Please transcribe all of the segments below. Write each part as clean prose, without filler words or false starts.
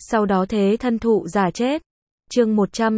sau đó thế thân thụ giả chết. Chương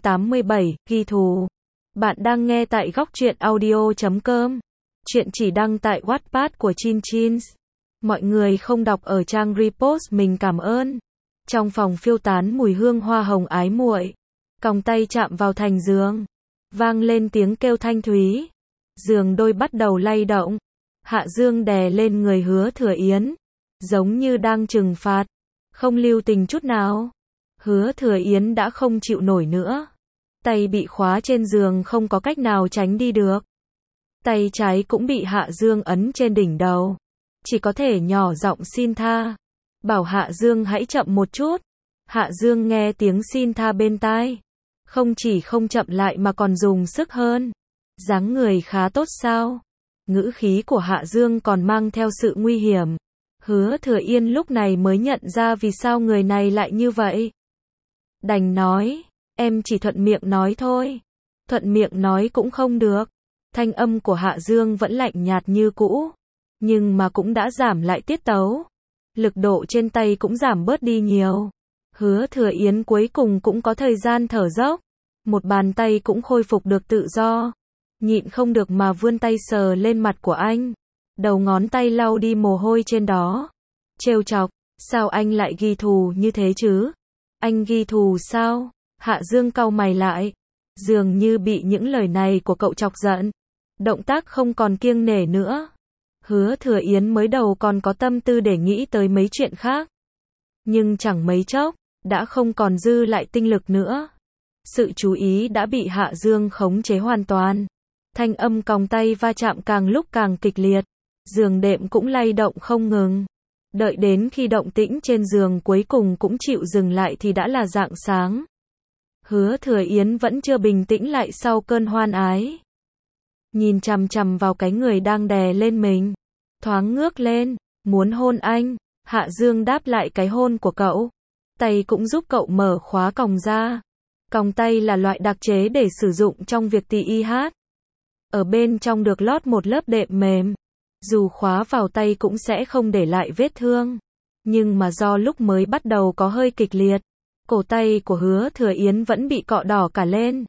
187, ghi thù. Bạn đang nghe tại góc truyện audio.com. Chuyện chỉ đăng tại Wattpad của Chin Chins. Mọi người không đọc ở trang repost mình cảm ơn. Trong phòng phiêu tán mùi hương hoa hồng ái muội. Còng tay chạm vào thành giường. Vang lên tiếng kêu thanh thúy. Giường đôi bắt đầu lay động. Hạ Dương đè lên người Hứa Thừa Yến. Giống như đang trừng phạt. Không lưu tình chút nào. Hứa Thừa Yến đã không chịu nổi nữa. Tay bị khóa trên giường không có cách nào tránh đi được. Tay trái cũng bị Hạ Dương ấn trên đỉnh đầu. Chỉ có thể nhỏ giọng xin tha. Bảo Hạ Dương hãy chậm một chút. Hạ Dương nghe tiếng xin tha bên tai. Không chỉ không chậm lại mà còn dùng sức hơn. Dáng người khá tốt sao? Ngữ khí của Hạ Dương còn mang theo sự nguy hiểm. Hứa Thừa Yên lúc này mới nhận ra vì sao người này lại như vậy. Đành nói, em chỉ thuận miệng nói thôi. Thuận miệng nói cũng không được. Thanh âm của Hạ Dương vẫn lạnh nhạt như cũ. Nhưng mà cũng đã giảm lại tiết tấu. Lực độ trên tay cũng giảm bớt đi nhiều. Hứa Thừa Yến cuối cùng cũng có thời gian thở dốc. Một bàn tay cũng khôi phục được tự do. Nhịn không được mà vươn tay sờ lên mặt của anh. Đầu ngón tay lau đi mồ hôi trên đó. Trêu chọc, sao anh lại ghi thù như thế chứ? Anh ghi thù sao? Hạ Dương cau mày lại. Dường như bị những lời này của cậu chọc giận. Động tác không còn kiêng nể nữa. Hứa Thừa Yến mới đầu còn có tâm tư để nghĩ tới mấy chuyện khác. Nhưng chẳng mấy chốc, đã không còn dư lại tinh lực nữa. Sự chú ý đã bị Hạ Dương khống chế hoàn toàn. Thanh âm còng tay va chạm càng lúc càng kịch liệt. Giường đệm cũng lay động không ngừng. Đợi đến khi động tĩnh trên giường cuối cùng cũng chịu dừng lại thì đã là rạng sáng. Hứa Thừa Yến vẫn chưa bình tĩnh lại sau cơn hoan ái. Nhìn chằm chằm vào cái người đang đè lên mình. Thoáng ngước lên, muốn hôn anh. Hạ Dương đáp lại cái hôn của cậu. Tay cũng giúp cậu mở khóa còng ra. Còng tay là loại đặc chế để sử dụng trong việc tì y hát. Ở bên trong được lót một lớp đệm mềm. Dù khóa vào tay cũng sẽ không để lại vết thương. Nhưng mà do lúc mới bắt đầu có hơi kịch liệt. Cổ tay của Hứa Thừa Yến vẫn bị cọ đỏ cả lên.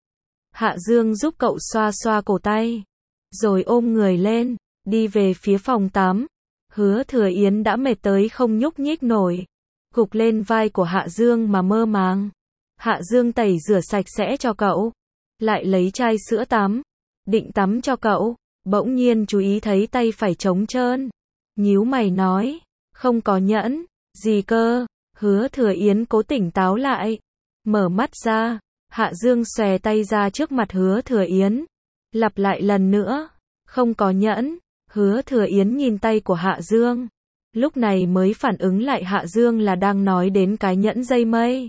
Hạ Dương giúp cậu xoa xoa cổ tay. Rồi ôm người lên, đi về phía phòng tắm. Hứa Thừa Yến đã mệt tới không nhúc nhích nổi. Gục lên vai của Hạ Dương mà mơ màng. Hạ Dương tẩy rửa sạch sẽ cho cậu. Lại lấy chai sữa tắm. Định tắm cho cậu. Bỗng nhiên chú ý thấy tay phải trống trơn. Nhíu mày nói. Không có nhẫn. Gì cơ? Hứa Thừa Yến cố tỉnh táo lại. Mở mắt ra. Hạ Dương xòe tay ra trước mặt Hứa Thừa Yến. Lặp lại lần nữa. Không có nhẫn. Hứa Thừa Yến nhìn tay của Hạ Dương. Lúc này mới phản ứng lại Hạ Dương là đang nói đến cái nhẫn dây mây.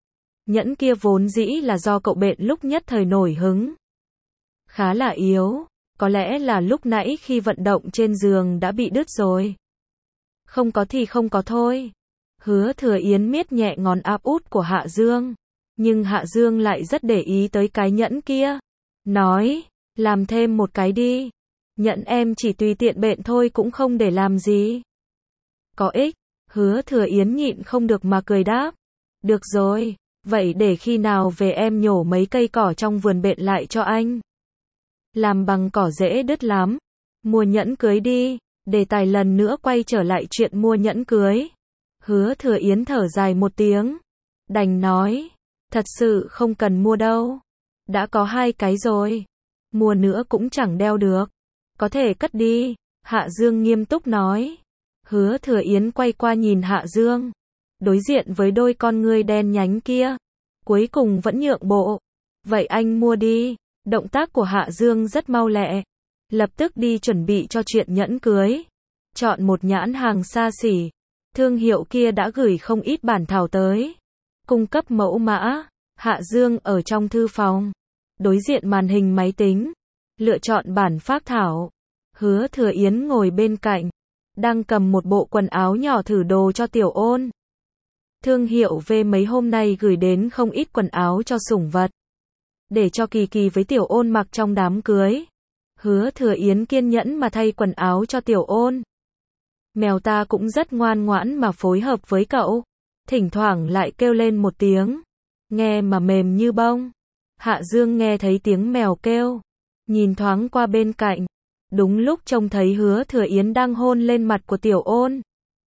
Nhẫn kia vốn dĩ là do cậu bện lúc nhất thời nổi hứng. Khá là yếu. Có lẽ là lúc nãy khi vận động trên giường đã bị đứt rồi. Không có thì không có thôi. Hứa Thừa Yến miết nhẹ ngón áp út của Hạ Dương. Nhưng Hạ Dương lại rất để ý tới cái nhẫn kia. Nói, làm thêm một cái đi. Nhẫn em chỉ tùy tiện bện thôi cũng không để làm gì. Có ích. Hứa Thừa Yến nhịn không được mà cười đáp. Được rồi, vậy để khi nào về em nhổ mấy cây cỏ trong vườn bện lại cho anh. Làm bằng cỏ dễ đứt lắm. Mua nhẫn cưới đi. Đề tài lần nữa quay trở lại chuyện mua nhẫn cưới. Hứa Thừa Yến thở dài một tiếng. Đành nói. Thật sự không cần mua đâu. Đã có 2 cái rồi. Mua nữa cũng chẳng đeo được. Có thể cất đi. Hạ Dương nghiêm túc nói. Hứa Thừa Yến quay qua nhìn Hạ Dương. Đối diện với đôi con ngươi đen nhánh kia. Cuối cùng vẫn nhượng bộ. Vậy anh mua đi. Động tác của Hạ Dương rất mau lẹ. Lập tức đi chuẩn bị cho chuyện nhẫn cưới. Chọn một nhãn hàng xa xỉ. Thương hiệu kia đã gửi không ít bản thảo tới. Cung cấp mẫu mã. Hạ Dương ở trong thư phòng. Đối diện màn hình máy tính. Lựa chọn bản phác thảo. Hứa Thừa Yến ngồi bên cạnh. Đang cầm một bộ quần áo nhỏ thử đồ cho Tiểu Ôn. Thương hiệu V mấy hôm nay gửi đến không ít quần áo cho sủng vật. Để cho Kỳ Kỳ với Tiểu Ôn mặc trong đám cưới. Hứa Thừa Yến kiên nhẫn mà thay quần áo cho Tiểu Ôn. Mèo ta cũng rất ngoan ngoãn mà phối hợp với cậu. thỉnh thoảng lại kêu lên một tiếng, nghe mà mềm như bông. Hạ Dương nghe thấy tiếng mèo kêu, nhìn thoáng qua bên cạnh, đúng lúc trông thấy Hứa Thừa Yến đang hôn lên mặt của Tiểu Ôn.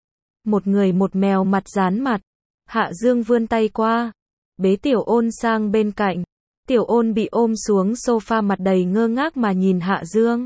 Một người một mèo mặt dán mặt, Hạ Dương vươn tay qua, bế Tiểu Ôn sang bên cạnh. Tiểu Ôn bị ôm xuống sofa mặt đầy ngơ ngác mà nhìn Hạ Dương.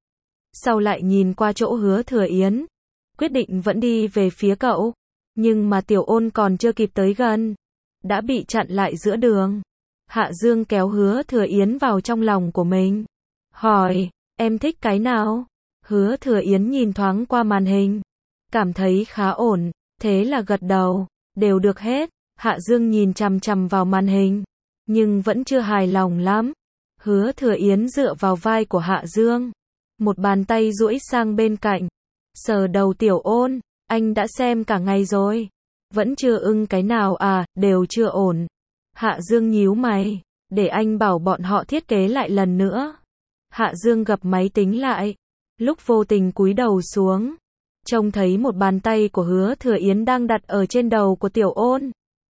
Sau lại nhìn qua chỗ Hứa Thừa Yến, quyết định vẫn đi về phía cậu, nhưng mà Tiểu Ôn còn chưa kịp tới gần, đã bị chặn lại giữa đường. Hạ Dương kéo Hứa Thừa Yến vào trong lòng của mình, hỏi, em thích cái nào? Hứa Thừa Yến nhìn thoáng qua màn hình, cảm thấy khá ổn, thế là gật đầu, đều được hết. Hạ Dương nhìn chằm chằm vào màn hình, nhưng vẫn chưa hài lòng lắm. Hứa Thừa Yến dựa vào vai của Hạ Dương, một bàn tay duỗi sang bên cạnh, sờ đầu Tiểu Ôn, anh đã xem cả ngày rồi, vẫn chưa ưng cái nào à, đều chưa ổn. Hạ Dương nhíu mày, để anh bảo bọn họ thiết kế lại lần nữa. Hạ Dương gập máy tính lại, lúc vô tình cúi đầu xuống, trông thấy một bàn tay của Hứa Thừa Yến đang đặt ở trên đầu của Tiểu Ôn.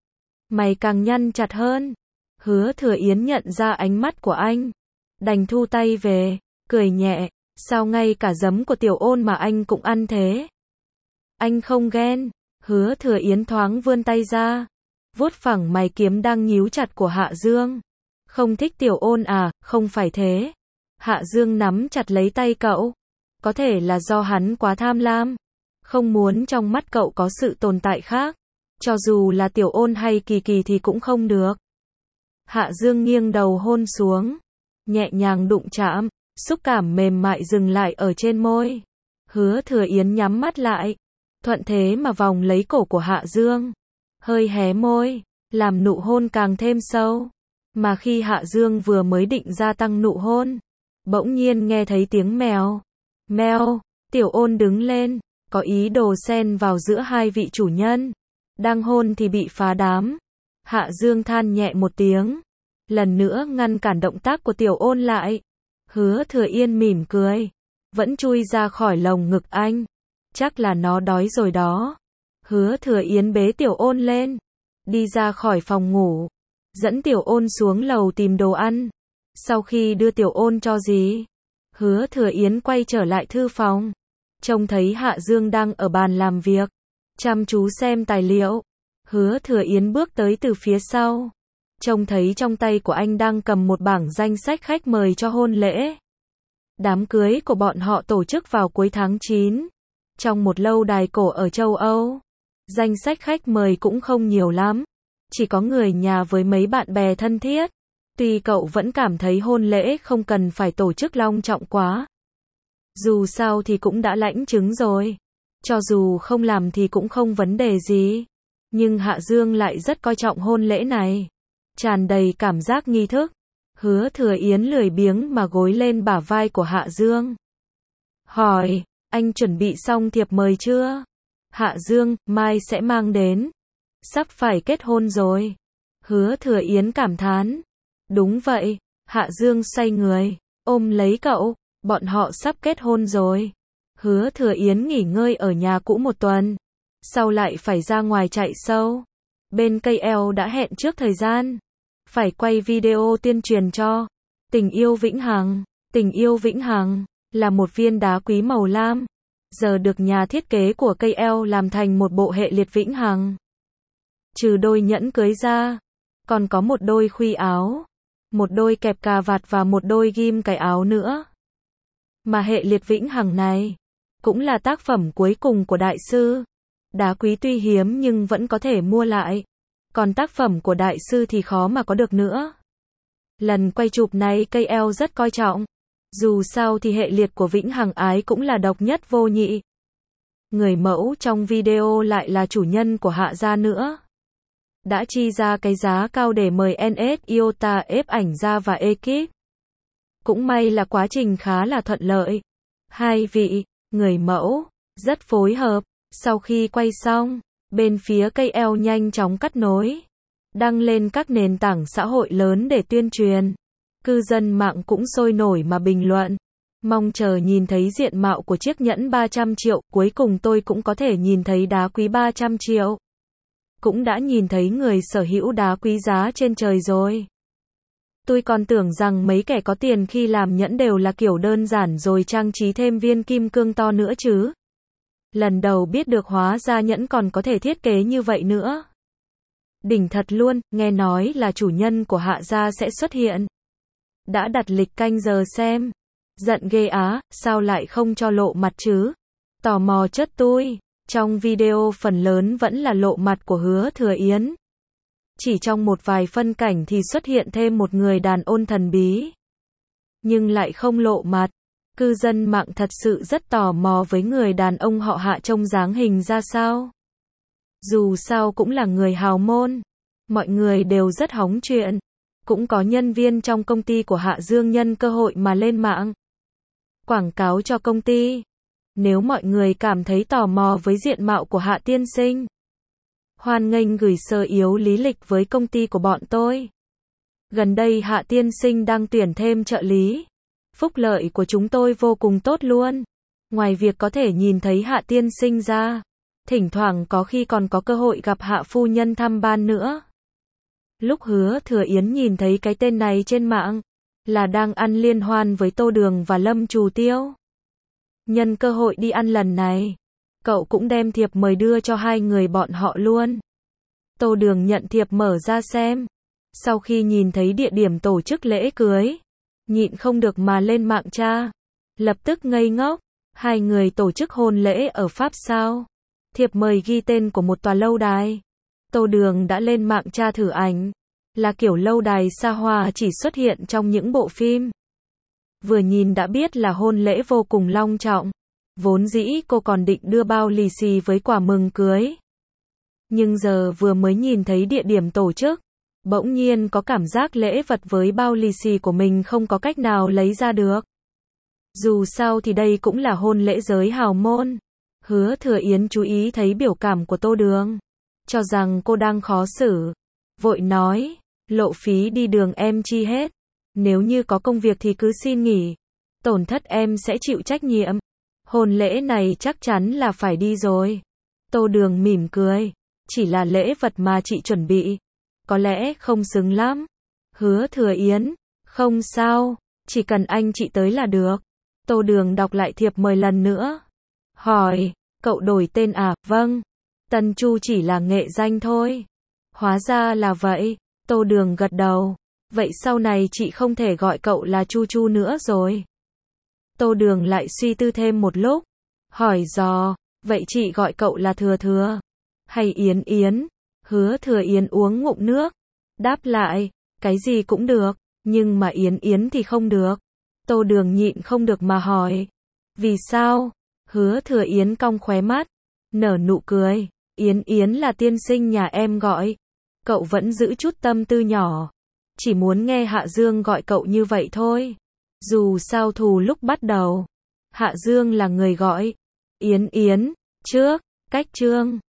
Mày càng nhăn chặt hơn. Hứa Thừa Yến nhận ra ánh mắt của anh, đành thu tay về, cười nhẹ, sao ngay cả giấm của Tiểu Ôn mà anh cũng ăn thế? Anh không ghen. Hứa Thừa Yến thoáng vươn tay ra, vuốt phẳng mày kiếm đang nhíu chặt của Hạ Dương. Không thích Tiểu Ôn à, không phải thế. Hạ Dương nắm chặt lấy tay cậu, có thể là do hắn quá tham lam, không muốn trong mắt cậu có sự tồn tại khác, cho dù là Tiểu Ôn hay Kỳ Kỳ thì cũng không được. Hạ Dương nghiêng đầu hôn xuống, nhẹ nhàng đụng chạm, xúc cảm mềm mại dừng lại ở trên môi. Hứa Thừa Yến nhắm mắt lại, thuận thế mà vòng lấy cổ của Hạ Dương, hơi hé môi, làm nụ hôn càng thêm sâu. Mà khi Hạ Dương vừa mới định gia tăng nụ hôn, bỗng nhiên nghe thấy tiếng mèo. Mèo, Tiểu Ôn đứng lên, có ý đồ xen vào giữa hai vị chủ nhân. Đang hôn thì bị phá đám. Hạ Dương than nhẹ một tiếng, lần nữa ngăn cản động tác của Tiểu Ôn lại. Hứa Thừa Yên mỉm cười, vẫn chui ra khỏi lồng ngực anh. Chắc là nó đói rồi đó. Hứa Thừa Yến bế Tiểu Ôn lên, đi ra khỏi phòng ngủ, dẫn Tiểu Ôn xuống lầu tìm đồ ăn. Sau khi đưa Tiểu Ôn cho dì, Hứa Thừa Yến quay trở lại thư phòng, trông thấy Hạ Dương đang ở bàn làm việc, chăm chú xem tài liệu. Hứa Thừa Yến bước tới từ phía sau, trông thấy trong tay của anh đang cầm một bảng danh sách khách mời cho hôn lễ. Đám cưới của bọn họ tổ chức vào cuối tháng 9, trong một lâu đài cổ ở châu Âu. Danh sách khách mời cũng không nhiều lắm, chỉ có người nhà với mấy bạn bè thân thiết. Tuy cậu vẫn cảm thấy hôn lễ không cần phải tổ chức long trọng quá. Dù sao thì cũng đã lãnh chứng rồi. Cho dù không làm thì cũng không vấn đề gì. Nhưng Hạ Dương lại rất coi trọng hôn lễ này, tràn đầy cảm giác nghi thức. Hứa Thừa Yến lười biếng mà gối lên bả vai của Hạ Dương, hỏi, anh chuẩn bị xong thiệp mời chưa? Hạ Dương, mai sẽ mang đến. Sắp phải kết hôn rồi. Hứa Thừa Yến cảm thán. Đúng vậy. Hạ Dương xoay người, ôm lấy cậu, bọn họ sắp kết hôn rồi. Hứa Thừa Yến nghỉ ngơi ở nhà cũ một tuần, sau lại phải ra ngoài chạy show. Bên KL đã hẹn trước thời gian, phải quay video tuyên truyền cho Tình Yêu Vĩnh Hằng. Tình Yêu Vĩnh Hằng là một viên đá quý màu lam, giờ được nhà thiết kế của KL làm thành một bộ hệ liệt vĩnh hằng. Trừ đôi nhẫn cưới ra, còn có một đôi khuy áo, một đôi kẹp cà vạt và một đôi ghim cài áo nữa. Mà hệ liệt vĩnh hằng này cũng là tác phẩm cuối cùng của đại sư. Đá quý tuy hiếm nhưng vẫn có thể mua lại, còn tác phẩm của đại sư thì khó mà có được nữa. Lần quay chụp này KL rất coi trọng. Dù sao thì hệ liệt của Vĩnh Hằng Ái cũng là độc nhất vô nhị. Người mẫu trong video lại là chủ nhân của Hạ gia nữa. Đã chi ra cái giá cao để mời NS Iota ép ảnh ra và ekip. Cũng may là quá trình khá là thuận lợi. Hai vị, người mẫu, rất phối hợp. Sau khi quay xong, bên phía KL nhanh chóng cắt nối, đăng lên các nền tảng xã hội lớn để tuyên truyền. Cư dân mạng cũng sôi nổi mà bình luận, mong chờ nhìn thấy diện mạo của chiếc nhẫn 300 triệu, cuối cùng tôi cũng có thể nhìn thấy đá quý 300 triệu. cũng đã nhìn thấy người sở hữu đá quý giá trên trời rồi. Tôi còn tưởng rằng mấy kẻ có tiền khi làm nhẫn đều là kiểu đơn giản rồi trang trí thêm viên kim cương to nữa chứ. Lần đầu biết được hóa ra nhẫn còn có thể thiết kế như vậy nữa. Đỉnh thật luôn, nghe nói là chủ nhân của Hạ gia sẽ xuất hiện. Đã đặt lịch canh giờ xem. Giận ghê á, sao lại không cho lộ mặt chứ? Tò mò chất tôi. Trong video phần lớn vẫn là lộ mặt của Hứa Thừa Yến. Chỉ trong một vài phân cảnh thì xuất hiện thêm một người đàn ông thần bí. Nhưng lại không lộ mặt. Cư dân mạng thật sự rất tò mò với người đàn ông họ Hạ trông dáng hình ra sao. Dù sao cũng là người hào môn. Mọi người đều rất hóng chuyện. Cũng có nhân viên trong công ty của Hạ Dương nhân cơ hội mà lên mạng quảng cáo cho công ty. Nếu mọi người cảm thấy tò mò với diện mạo của Hạ tiên sinh, hoan nghênh gửi sơ yếu lý lịch với công ty của bọn tôi. Gần đây Hạ tiên sinh đang tuyển thêm trợ lý. Phúc lợi của chúng tôi vô cùng tốt luôn. Ngoài việc có thể nhìn thấy Hạ tiên sinh ra, thỉnh thoảng có khi còn có cơ hội gặp Hạ phu nhân thăm ban nữa. Lúc Hứa Thừa Yến nhìn thấy cái tên này trên mạng, là đang ăn liên hoan với Tô Đường và Lâm Trù Tiêu. Nhân cơ hội đi ăn lần này, cậu cũng đem thiệp mời đưa cho hai người bọn họ luôn. Tô Đường nhận thiệp mở ra xem. Sau khi nhìn thấy địa điểm tổ chức lễ cưới, nhịn không được mà lên mạng tra. Lập tức ngây ngốc. Hai người tổ chức hôn lễ ở Pháp sao? Thiệp mời ghi tên của một tòa lâu đài. Tô Đường đã lên mạng tra thử ảnh. Là kiểu lâu đài xa hoa chỉ xuất hiện trong những bộ phim. Vừa nhìn đã biết là hôn lễ vô cùng long trọng. Vốn dĩ cô còn định đưa bao lì xì với quà mừng cưới. Nhưng giờ vừa mới nhìn thấy địa điểm tổ chức, bỗng nhiên có cảm giác lễ vật với bao lì xì của mình không có cách nào lấy ra được. Dù sao thì đây cũng là hôn lễ giới hào môn. Hứa Thừa Yến chú ý thấy biểu cảm của Tô Đường, cho rằng cô đang khó xử. Vội nói, lộ phí đi đường em chi hết. Nếu như có công việc thì cứ xin nghỉ. Tổn thất em sẽ chịu trách nhiệm. Hôn lễ này chắc chắn là phải đi rồi. Tô Đường mỉm cười. Chỉ là lễ vật mà chị chuẩn bị. Có lẽ không xứng lắm. Hứa Thừa Yến, không sao. Chỉ cần anh chị tới là được. Tô Đường đọc lại thiệp mời lần nữa. Hỏi, cậu đổi tên à? Vâng. Tân Chu chỉ là nghệ danh thôi. Hóa ra là vậy. Tô Đường gật đầu. Vậy sau này chị không thể gọi cậu là Chu Chu nữa rồi. Tô Đường lại suy tư thêm một lúc. Hỏi dò, vậy chị gọi cậu là Thừa Thừa hay Yến Yến? Hứa Thừa Yến uống ngụm nước. Đáp lại, cái gì cũng được, nhưng mà Yến Yến thì không được. Tô Đường nhịn không được mà hỏi. Vì sao? Hứa Thừa Yến cong khóe mắt, nở nụ cười. Yến Yến là tiên sinh nhà em gọi. Cậu vẫn giữ chút tâm tư nhỏ. Chỉ muốn nghe Hạ Dương gọi cậu như vậy thôi. Dù sao thù lúc bắt đầu, Hạ Dương là người gọi Yến Yến trước. Cách chương